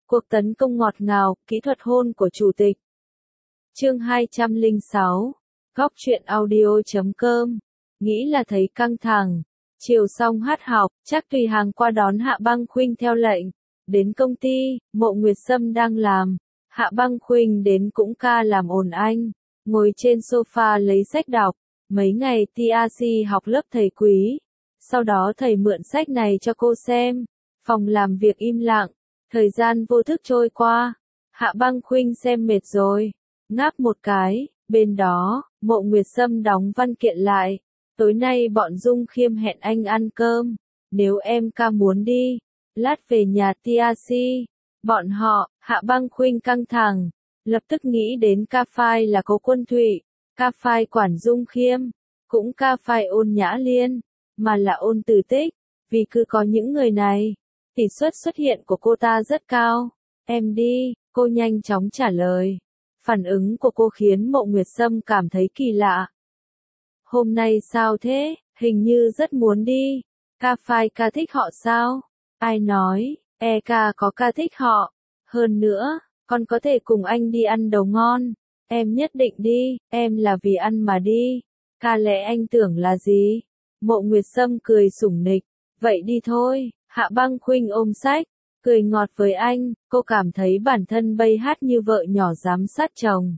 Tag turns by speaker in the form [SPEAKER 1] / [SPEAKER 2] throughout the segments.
[SPEAKER 1] Cuộc tấn công ngọt ngào, kỹ thuật hôn của chủ tịch. Chương 206. Góc truyện audio.com. Nghĩ là thấy căng thẳng. Chiều xong hát học, chắc Tùy Hàng qua đón Hạ Băng Khuynh theo lệnh. Đến công ty, Mộ Nguyệt Sâm đang làm. Hạ Băng Khuynh đến cũng ca làm ồn anh. Ngồi trên sofa lấy sách đọc. Mấy ngày TRC học lớp thầy Quý. Sau đó thầy mượn sách này cho cô xem. Phòng làm việc im lặng. Thời gian vô thức trôi qua. Hạ Băng Khuynh xem mệt rồi. Ngáp một cái, bên đó, Mộ Nguyệt Sâm đóng văn kiện lại. Tối nay bọn Dung Khiêm hẹn anh ăn cơm. Nếu em ca muốn đi, lát về nhà TRC. Bọn họ, Hạ Băng Khuynh căng thẳng. Lập tức nghĩ đến ca phai là Cố Quân Thụy, ca phai quản Dung Khiêm, cũng ca phai Ôn Nhã Liên, mà là Ôn Tử Tích. Vì cứ có những người này, tỷ suất xuất hiện của cô ta rất cao. Em đi, cô nhanh chóng trả lời. Phản ứng của cô khiến Mộ Nguyệt Sâm cảm thấy kỳ lạ. Hôm nay sao thế, hình như rất muốn đi. Ca phai ca thích họ sao? Ai nói, ca có ca thích họ. Hơn nữa, con có thể cùng anh đi ăn đồ ngon. Em nhất định đi, em là vì ăn mà đi. Ca lẽ anh tưởng là gì? Mộ Nguyệt Sâm cười sủng nịch. Vậy đi thôi. Hạ Băng Khuynh ôm sách, cười ngọt với anh, cô cảm thấy bản thân bay hát như vợ nhỏ giám sát chồng.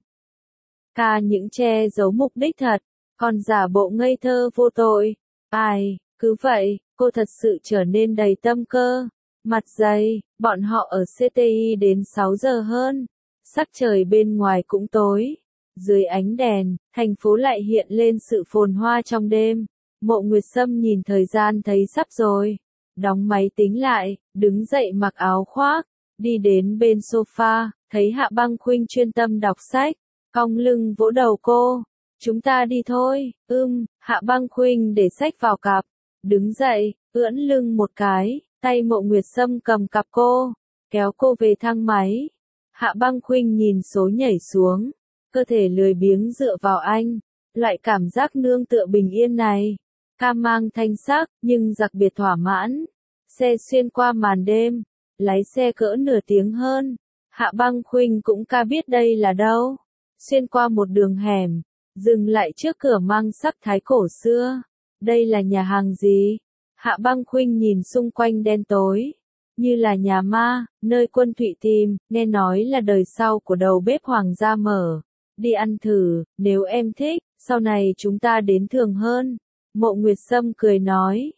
[SPEAKER 1] Ca những che giấu mục đích thật, còn giả bộ ngây thơ vô tội. Ai, cứ vậy, cô thật sự trở nên đầy tâm cơ. Mặt dày, bọn họ ở CTI đến 6 giờ hơn. Sắc trời bên ngoài cũng tối. Dưới ánh đèn, thành phố lại hiện lên sự phồn hoa trong đêm. Mộ Nguyệt Sâm nhìn thời gian thấy sắp rồi. Đóng máy tính lại, đứng dậy mặc áo khoác, đi đến bên sofa, thấy Hạ Băng Khuynh chuyên tâm đọc sách, cong lưng vỗ đầu cô. Chúng ta đi thôi. Hạ Băng Khuynh để sách vào cặp, đứng dậy, ưỡn lưng một cái, tay Mộ Nguyệt Sâm cầm cặp cô, kéo cô về thang máy. Hạ Băng Khuynh nhìn số nhảy xuống, cơ thể lười biếng dựa vào anh, loại cảm giác nương tựa bình yên này. Ca mang thanh sắc, nhưng đặc biệt thỏa mãn. Xe xuyên qua màn đêm, lái xe cỡ nửa tiếng hơn. Hạ Băng Khuynh cũng ca biết đây là đâu. Xuyên qua một đường hẻm, dừng lại trước cửa mang sắc thái cổ xưa. Đây là nhà hàng gì? Hạ Băng Khuynh nhìn xung quanh đen tối. Như là nhà ma, nơi Quân Thụy tìm, nghe nói là đời sau của đầu bếp hoàng gia mở. Đi ăn thử, nếu em thích, sau này chúng ta đến thường hơn. Mộ Nguyệt Sâm cười nói.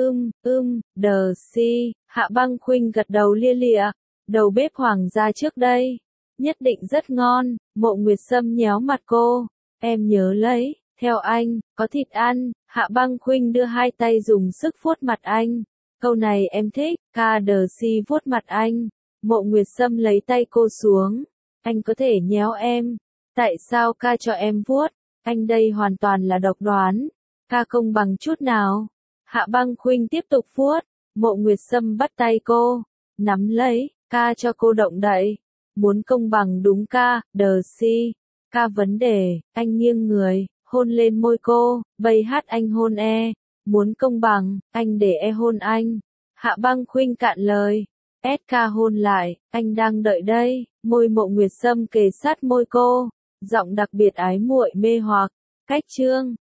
[SPEAKER 1] Hạ Băng Khuynh gật đầu lia lịa. Đầu bếp hoàng gia trước đây, nhất định rất ngon. Mộ Nguyệt Sâm nhéo mặt cô. Em nhớ lấy, theo anh, có thịt ăn. Hạ Băng Khuynh đưa hai tay dùng sức vuốt mặt anh. Câu này em thích. KDC vuốt mặt anh. Mộ Nguyệt Sâm lấy tay cô xuống. Anh có thể nhéo em. Tại sao ca cho em vuốt? Anh đây hoàn toàn là độc đoán. Ca không bằng chút nào. Hạ Băng Khuynh tiếp tục vuốt. Mộ Nguyệt Sâm bắt tay cô, nắm lấy, ca cho cô động đậy. Muốn công bằng đúng ca, ca vấn đề. Anh nghiêng người, hôn lên môi cô, bay hát anh hôn Muốn công bằng, anh để hôn anh. Hạ Băng Khuynh cạn lời. SK hôn lại, anh đang đợi đây. Môi Mộ Nguyệt Sâm kề sát môi cô, giọng đặc biệt ái muội mê hoặc. Cách chương